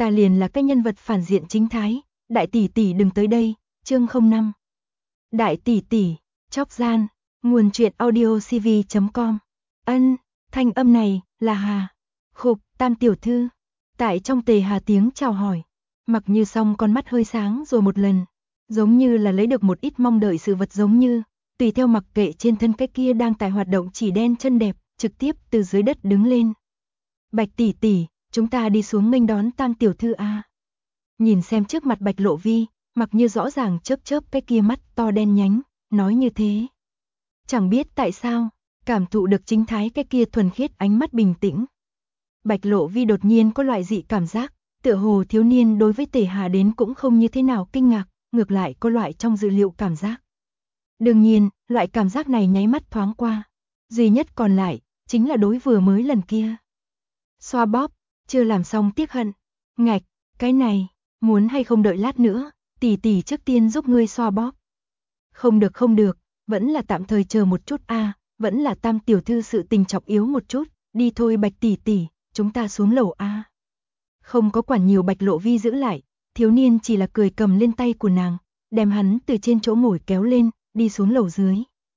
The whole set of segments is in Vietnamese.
ta liền là cái nhân vật phản diện chính thái, đại tỷ tỷ đừng tới đây, chương 05. Đại tỷ tỷ, chóc gian, nguồn truyện audiocv.com. Thanh âm này, là Hà. Khục, Tam tiểu thư. Tại trong Tề Hà tiếng chào hỏi, Mặc Như Song con mắt hơi sáng rồi một lần, giống như là lấy được một ít mong đợi sự vật giống như, tùy theo mặc kệ trên thân cái kia đang tại hoạt động chỉ đen chân đẹp, trực tiếp từ dưới đất đứng lên. Bạch tỷ tỷ, chúng ta đi xuống nghênh đón Tam tiểu thư a. Nhìn xem trước mặt Bạch Lộ Vi, Mặc Như rõ ràng chớp chớp cái kia mắt to đen nhánh, nói như thế. Chẳng biết tại sao, cảm thụ được chính thái cái kia thuần khiết ánh mắt bình tĩnh. Bạch Lộ Vi đột nhiên có loại dị cảm giác, tựa hồ thiếu niên đối với Tề Hà đến cũng không như thế nào kinh ngạc, ngược lại có loại trong dự liệu cảm giác. Đương nhiên, loại cảm giác này nháy mắt thoáng qua. Duy nhất còn lại, chính là đối vừa mới lần kia. Xoa bóp, chưa làm xong tiếc hận. Ngạch, cái này, muốn hay không đợi lát nữa, tỷ tỷ trước tiên giúp ngươi xoa bóp. Không được, vẫn là tạm thời chờ một chút a, vẫn là Tam tiểu thư sự tình trọng yếu một chút, đi thôi Bạch tỷ tỷ, chúng ta xuống lầu a. Không có quản nhiều Bạch Lộ Vi giữ lại, thiếu niên chỉ là cười cầm lên tay của nàng, đem hắn từ trên chỗ ngồi kéo lên, đi xuống lầu dưới.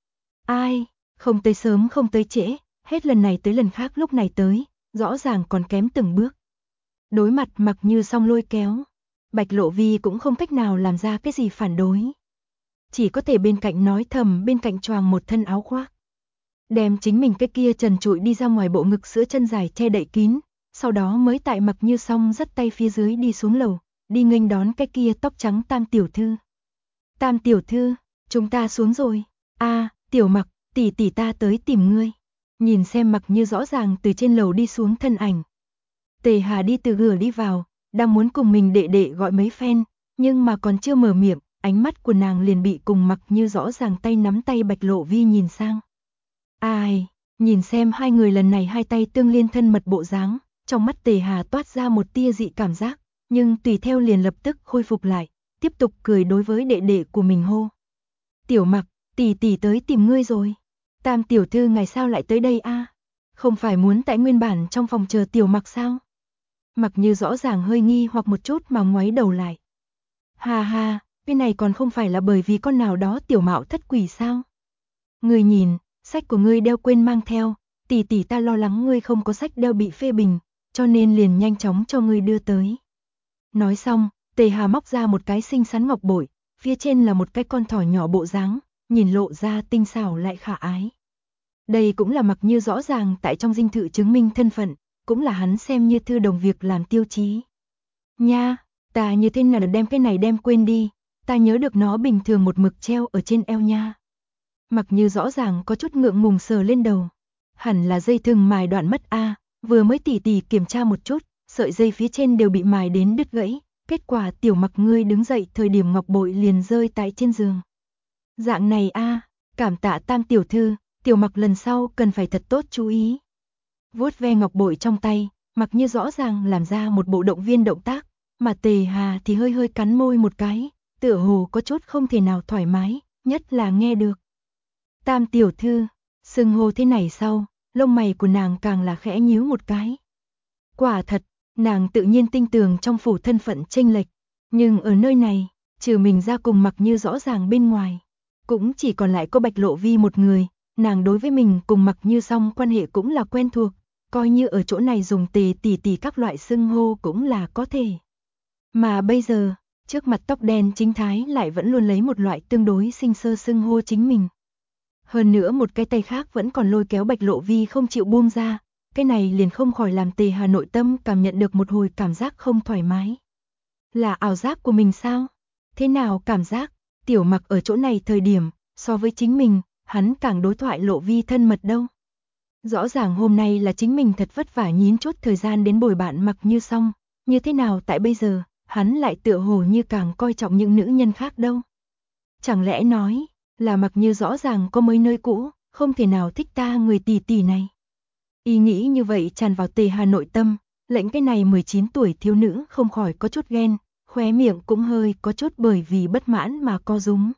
Ai, không tới sớm không tới trễ, hết lần này tới lần khác lúc này tới, rõ ràng còn kém từng bước. Đối mặt Mặc Như Song lôi kéo, Bạch Lộ Vi cũng không cách nào làm ra cái gì phản đối. Chỉ có thể bên cạnh nói thầm, bên cạnh choàng một thân áo khoác. Đem chính mình cái kia trần trụi đi ra ngoài bộ ngực sữa chân dài che đậy kín, sau đó mới tại Mặc Như Song dắt tay phía dưới đi xuống lầu, đi nghênh đón cái kia tóc trắng Tam tiểu thư. Tam tiểu thư, chúng ta xuống rồi. A, Tiểu Mặc, tỷ tỷ ta tới tìm ngươi. Nhìn xem Mặc Như rõ ràng từ trên lầu đi xuống thân ảnh. Tề Hà đi từ cửa đi vào, đang muốn cùng mình đệ đệ gọi mấy phen, nhưng mà còn chưa mở miệng, ánh mắt của nàng liền bị cùng Mặc Như rõ ràng tay nắm tay Bạch Lộ Vi nhìn sang. Ai, nhìn xem hai người lần này hai tay tương liên thân mật bộ dáng, trong mắt Tề Hà toát ra một tia dị cảm giác, nhưng tùy theo liền lập tức khôi phục lại, tiếp tục cười đối với đệ đệ của mình hô. Tiểu Mặc, tỷ tỷ tới tìm ngươi rồi. Tam tiểu thư ngày sao lại tới đây a? Không phải muốn tại nguyên bản trong phòng chờ Tiểu Mặc sao? Mặc Như rõ ràng hơi nghi hoặc một chút mà ngoáy đầu lại. Ha ha, cái này còn không phải là bởi vì con nào đó tiểu mạo thất quỷ sao? Ngươi nhìn, sách của ngươi đeo quên mang theo, tỷ tỷ ta lo lắng ngươi không có sách đeo bị phê bình, cho nên liền nhanh chóng cho ngươi đưa tới. Nói xong, Tề Hà móc ra một cái xinh xắn ngọc bội, phía trên là một cái con thỏ nhỏ bộ dáng, nhìn lộ ra tinh xảo lại khả ái. Đây cũng là Mặc Như rõ ràng tại trong dinh thự chứng minh thân phận, cũng là hắn xem như thư đồng việc làm tiêu chí. Nha, ta như thế nào đem cái này đem quên đi, ta nhớ được nó bình thường một mực treo ở trên eo nha. Mặc Như rõ ràng có chút ngượng ngùng sờ lên đầu. Hẳn là dây thừng mài đoạn mất a, vừa mới tỉ tỉ kiểm tra một chút, sợi dây phía trên đều bị mài đến đứt gãy, kết quả Tiểu Mặc ngươi đứng dậy thời điểm ngọc bội liền rơi tại trên giường. Dạng này a, cảm tạ Tam tiểu thư, Tiểu Mặc lần sau cần phải thật tốt chú ý. Vuốt ve ngọc bội trong tay, Mặc Như rõ ràng làm ra một bộ động viên động tác, mà Tề Hà thì hơi hơi cắn môi một cái, tựa hồ có chút không thể nào thoải mái, nhất là nghe được. Tam tiểu thư, xưng hô thế này sau, lông mày của nàng càng là khẽ nhíu một cái. Quả thật, nàng tự nhiên tin tưởng trong phủ thân phận chênh lệch, nhưng ở nơi này, trừ mình ra cùng Mặc Như rõ ràng bên ngoài, cũng chỉ còn lại có Bạch Lộ Vi một người, nàng đối với mình cùng Mặc Như Song quan hệ cũng là quen thuộc, coi như ở chỗ này dùng Tề tỷ tỷ các loại xưng hô cũng là có thể. Mà bây giờ, trước mặt tóc đen chính thái lại vẫn luôn lấy một loại tương đối sinh sơ xưng hô chính mình. Hơn nữa một cái tay khác vẫn còn lôi kéo Bạch Lộ Vi không chịu buông ra, cái này liền không khỏi làm Tề Hà nội tâm cảm nhận được một hồi cảm giác không thoải mái. Là ảo giác của mình sao? Thế nào cảm giác, Tiểu Mặc ở chỗ này thời điểm, so với chính mình, hắn càng đối thoại Lộ Vi thân mật đâu. Rõ ràng hôm nay là chính mình thật vất vả nhín chút thời gian đến bồi bạn Mặc Như Song, như thế nào tại bây giờ, hắn lại tựa hồ như càng coi trọng những nữ nhân khác đâu. Chẳng lẽ nói, là Mặc Như rõ ràng có mấy nơi cũ, không thể nào thích ta người tỷ tỷ này. Ý nghĩ như vậy tràn vào Tề Hà nội tâm, lệnh cái này 19 tuổi thiếu nữ không khỏi có chút ghen, khóe miệng cũng hơi có chút bởi vì bất mãn mà co rúm.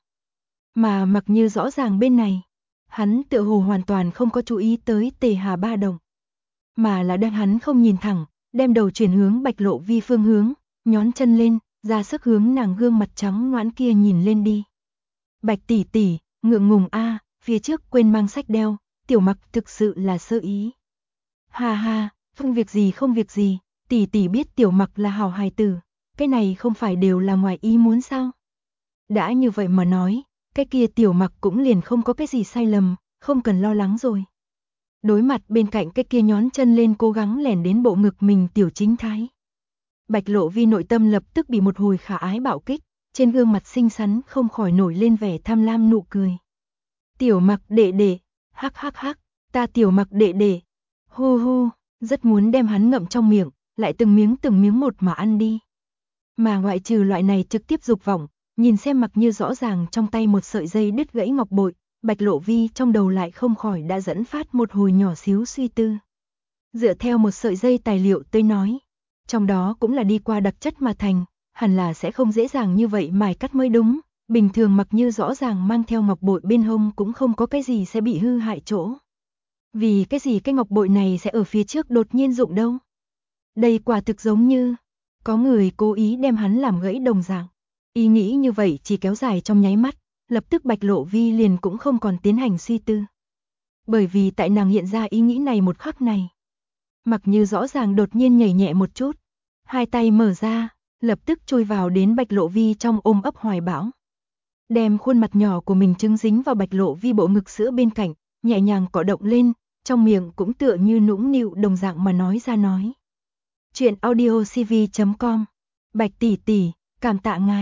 Mà Mặc Như rõ ràng bên này, hắn tựa hồ hoàn toàn không có chú ý tới Tề Hà ba đồng, mà là đang hắn không nhìn thẳng, đem đầu chuyển hướng Bạch Lộ Vi phương hướng, nhón chân lên, ra sức hướng nàng gương mặt trắng nõn kia nhìn lên đi. Bạch tỷ tỷ, ngượng ngùng a, phía trước quên mang sách đeo, Tiểu Mặc thực sự là sơ ý. Ha ha, không việc gì, tỷ tỷ biết Tiểu Mặc là hảo hài tử, cái này không phải đều là ngoài ý muốn sao? Đã như vậy mà nói, cái kia Tiểu Mặc cũng liền không có cái gì sai lầm, không cần lo lắng rồi. Đối mặt bên cạnh cái kia nhón chân lên cố gắng lẻn đến bộ ngực mình Tiểu Chính Thái. Bạch Lộ Vi nội tâm lập tức bị một hồi khả ái bạo kích, trên gương mặt xinh xắn không khỏi nổi lên vẻ tham lam nụ cười. Tiểu Mặc đệ đệ, hắc hắc hắc, ta Tiểu Mặc đệ đệ, hu hu, rất muốn đem hắn ngậm trong miệng, lại từng miếng một mà ăn đi. Mà ngoại trừ loại này trực tiếp dục vọng, nhìn xem Mặc Như rõ ràng trong tay một sợi dây đứt gãy ngọc bội, Bạch Lộ Vi trong đầu lại không khỏi đã dẫn phát một hồi nhỏ xíu suy tư. Dựa theo một sợi dây tài liệu tới nói, trong đó cũng là đi qua đặc chất mà thành, hẳn là sẽ không dễ dàng như vậy mài cắt mới đúng. Bình thường Mặc Như rõ ràng mang theo ngọc bội bên hông cũng không có cái gì sẽ bị hư hại chỗ. Vì cái gì cái ngọc bội này sẽ ở phía trước đột nhiên dụng đâu? Đây quả thực giống như có người cố ý đem hắn làm gãy đồng dạng. Ý nghĩ như vậy chỉ kéo dài trong nháy mắt, lập tức Bạch Lộ Vi liền cũng không còn tiến hành suy tư. Bởi vì tại nàng hiện ra ý nghĩ này một khắc này, Mặc Như rõ ràng đột nhiên nhảy nhẹ một chút, hai tay mở ra, lập tức chui vào đến Bạch Lộ Vi trong ôm ấp hoài bão. Đem khuôn mặt nhỏ của mình chứng dính vào Bạch Lộ Vi bộ ngực sữa bên cạnh, nhẹ nhàng cọ động lên, trong miệng cũng tựa như nũng nịu đồng dạng mà nói ra nói. Chuyện audiocv.com. Bạch tỷ tỷ, cảm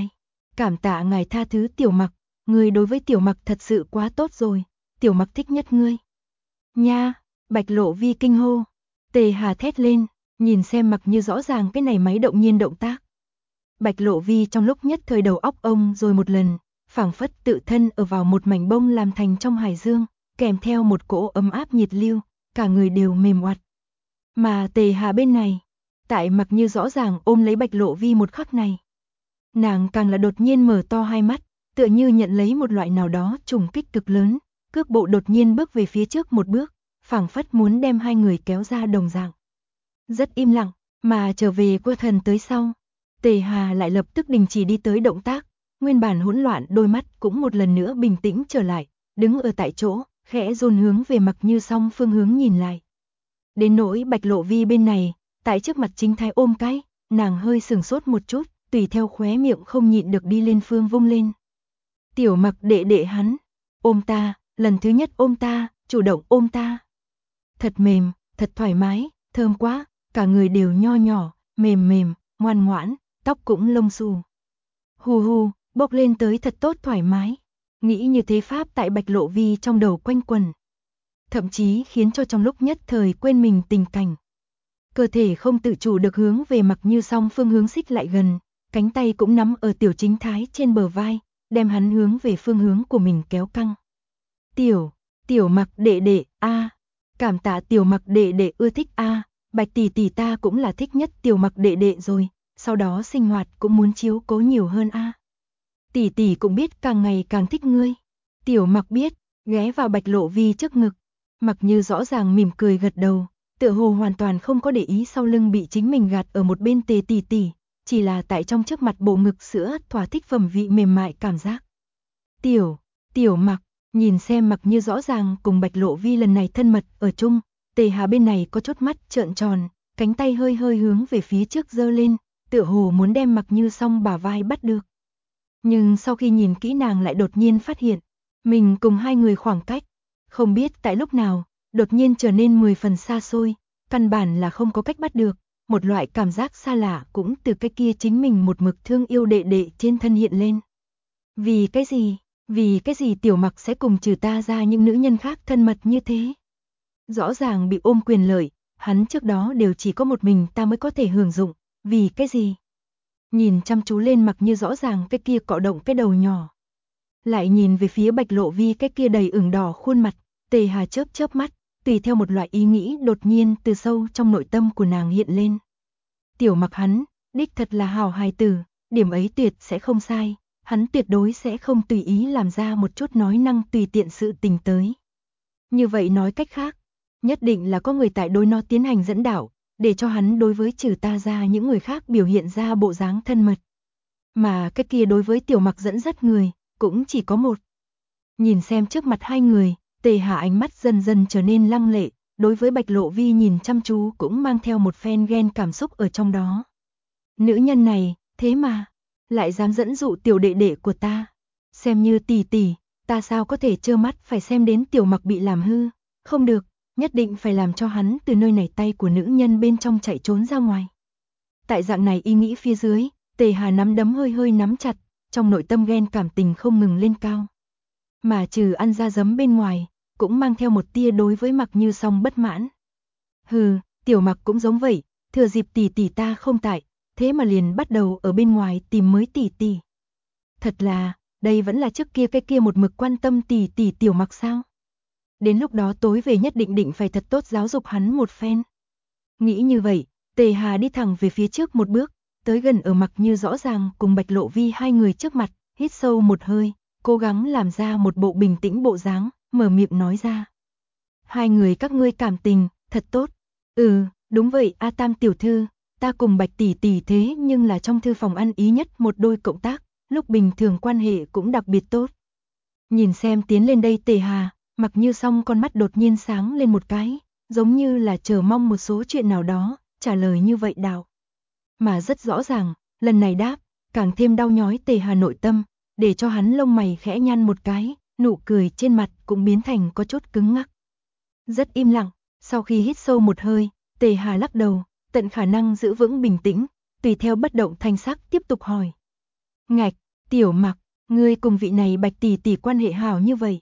tạ ngài tha thứ Tiểu Mặc, ngươi đối với Tiểu Mặc thật sự quá tốt rồi, Tiểu Mặc thích nhất ngươi. Nha, Bạch Lộ Vi kinh hô, Tề Hà thét lên, nhìn xem Mặc Như rõ ràng cái này máy động nhiên động tác. Bạch Lộ Vi trong lúc nhất thời đầu óc ông rồi một lần, phảng phất tự thân ở vào một mảnh bông làm thành trong hải dương, kèm theo một cỗ ấm áp nhiệt lưu, cả người đều mềm oặt. Mà Tề Hà bên này, tại Mặc Như rõ ràng ôm lấy Bạch Lộ Vi một khắc này, nàng càng là đột nhiên mở to hai mắt, tựa như nhận lấy một loại nào đó trùng kích cực lớn, cước bộ đột nhiên bước về phía trước một bước, phảng phất muốn đem hai người kéo ra đồng dạng. Rất im lặng, mà trở về qua thần tới sau, Tề Hà lại lập tức đình chỉ đi tới động tác, nguyên bản hỗn loạn đôi mắt cũng một lần nữa bình tĩnh trở lại, đứng ở tại chỗ, khẽ run hướng về Mặc Như song phương hướng nhìn lại. Đến nỗi Bạch Lộ Vi bên này, tại trước mặt Chính Thái ôm cái, nàng hơi sừng sốt một chút, tùy theo khóe miệng không nhịn được đi lên phương vung lên. Tiểu Mặc đệ đệ hắn, ôm ta, lần thứ nhất ôm ta, chủ động ôm ta. Thật mềm, thật thoải mái, thơm quá, cả người đều nho nhỏ, mềm mềm, ngoan ngoãn, tóc cũng lông xù. Hù hù, bốc lên tới thật tốt thoải mái. Nghĩ như thế pháp tại Bạch Lộ Vi trong đầu quanh quẩn. Thậm chí khiến cho trong lúc nhất thời quên mình tình cảnh. Cơ thể không tự chủ được hướng về Mặc Như song phương hướng xích lại gần, cánh tay cũng nắm ở Tiểu Chính Thái trên bờ vai, đem hắn hướng về phương hướng của mình kéo căng. Tiểu Mặc đệ đệ, a, cảm tạ Tiểu Mặc đệ đệ ưa thích a, Bạch tỷ tỷ ta cũng là thích nhất Tiểu Mặc đệ đệ rồi, sau đó sinh hoạt cũng muốn chiếu cố nhiều hơn a. Tỷ tỷ cũng biết càng ngày càng thích ngươi. Tiểu Mặc biết, ghé vào Bạch Lộ Vi trước ngực, Mặc Như rõ ràng mỉm cười gật đầu, tựa hồ hoàn toàn không có để ý sau lưng bị chính mình gạt ở một bên Tề tỷ tỷ, chỉ là tại trong trước mặt bộ ngực sữa thỏa thích phẩm vị mềm mại cảm giác. Tiểu Mặc, nhìn xem Mặc Như rõ ràng cùng Bạch Lộ Vi lần này thân mật ở chung, Tề Hà bên này có chút mắt trợn tròn, cánh tay hơi hơi hướng về phía trước giơ lên, tựa hồ muốn đem Mặc Như song bả vai bắt được. Nhưng sau khi nhìn kỹ nàng lại đột nhiên phát hiện, mình cùng hai người khoảng cách, không biết tại lúc nào, đột nhiên trở nên 10 phần xa xôi, căn bản là không có cách bắt được, một loại cảm giác xa lạ cũng từ cái kia chính mình một mực thương yêu đệ đệ trên thân hiện lên. Vì cái gì Tiểu Mặc sẽ cùng trừ ta ra những nữ nhân khác thân mật như thế? Rõ ràng bị ôm quyền lợi, hắn trước đó đều chỉ có một mình ta mới có thể hưởng dụng, vì cái gì? Nhìn chăm chú lên Mặc Như rõ ràng cái kia cọ động cái đầu nhỏ. Lại nhìn về phía Bạch Lộ Vi cái kia đầy ửng đỏ khuôn mặt, Tề Hà chớp chớp mắt, tùy theo một loại ý nghĩ đột nhiên từ sâu trong nội tâm của nàng hiện lên. Tiểu Mặc hắn, đích thật là hảo hài tử, điểm ấy tuyệt sẽ không sai, hắn tuyệt đối sẽ không tùy ý làm ra một chút nói năng tùy tiện sự tình tới. Như vậy nói cách khác, nhất định là có người tại đối nó tiến hành dẫn đạo, để cho hắn đối với trừ ta ra những người khác biểu hiện ra bộ dáng thân mật. Mà cái kia đối với Tiểu Mặc dẫn dắt người, cũng chỉ có một. Nhìn xem trước mặt hai người, Tề Hà ánh mắt dần dần trở nên lăng lệ, đối với Bạch Lộ Vi nhìn chăm chú cũng mang theo một phen ghen cảm xúc ở trong đó. Nữ nhân này, thế mà, lại dám dẫn dụ tiểu đệ đệ của ta. Xem như tỷ tỷ, ta sao có thể trơ mắt phải xem đến Tiểu Mặc bị làm hư, không được, nhất định phải làm cho hắn từ nơi này tay của nữ nhân bên trong chạy trốn ra ngoài. Tại dạng này ý nghĩ phía dưới, Tề Hà nắm đấm hơi hơi nắm chặt, trong nội tâm ghen cảm tình không ngừng lên cao. Mà trừ ăn da giấm bên ngoài, cũng mang theo một tia đối với Mặc Như Song bất mãn. Hừ, Tiểu Mặc cũng giống vậy, thừa dịp tỷ tỷ ta không tại, thế mà liền bắt đầu ở bên ngoài tìm mới tỷ tỷ. Thật là, đây vẫn là trước kia cái kia một mực quan tâm tỷ tỷ Tiểu Mặc sao? Đến lúc đó tối về nhất định phải thật tốt giáo dục hắn một phen. Nghĩ như vậy, Tề Hà đi thẳng về phía trước một bước, tới gần ở Mặc Như rõ ràng cùng Bạch Lộ Vi hai người trước mặt, hít sâu một hơi, cố gắng làm ra một bộ bình tĩnh bộ dáng, mở miệng nói ra. Hai người các ngươi cảm tình, thật tốt. Đúng vậy A Tam tiểu thư, ta cùng Bạch tỷ tỷ thế nhưng là trong thư phòng ăn ý nhất một đôi cộng tác, lúc bình thường quan hệ cũng đặc biệt tốt. Nhìn xem tiến lên đây Tề Hà, Mặc Như Song con mắt đột nhiên sáng lên một cái, giống như là chờ mong một số chuyện nào đó, trả lời như vậy đạo. Mà rất rõ ràng, lần này đáp, càng thêm đau nhói Tề Hà nội tâm, để cho hắn lông mày khẽ nhăn một cái, nụ cười trên mặt cũng biến thành có chút cứng ngắc. Rất im lặng, sau khi hít sâu một hơi, Tề Hà lắc đầu, tận khả năng giữ vững bình tĩnh, tùy theo bất động thanh sắc tiếp tục hỏi. Ngạch, Tiểu Mặc, ngươi cùng vị này Bạch tỷ tỷ quan hệ hảo như vậy.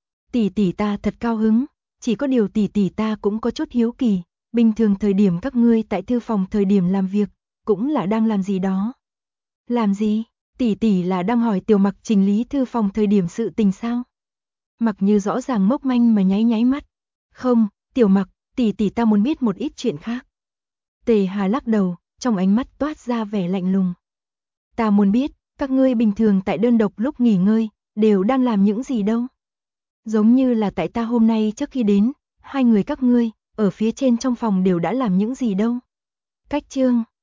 Tỷ tỷ ta thật cao hứng, chỉ có điều tỷ tỷ ta cũng có chút hiếu kỳ, bình thường thời điểm các ngươi tại thư phòng thời điểm làm việc, cũng là đang làm gì đó. Làm gì? Tỷ tỷ là đang hỏi Tiểu Mặc chỉnh lý thư phòng thời điểm sự tình sao? Mặc Như rõ ràng mốc manh mà nháy nháy mắt. Không, Tiểu Mặc, tỷ tỷ ta muốn biết một ít chuyện khác. Tề Hà lắc đầu, trong ánh mắt toát ra vẻ lạnh lùng. Ta muốn biết, các ngươi bình thường tại đơn độc lúc nghỉ ngơi, đều đang làm những gì đâu? Giống như là tại ta hôm nay trước khi đến, hai người các ngươi, ở phía trên trong phòng đều đã làm những gì đâu? Cách chương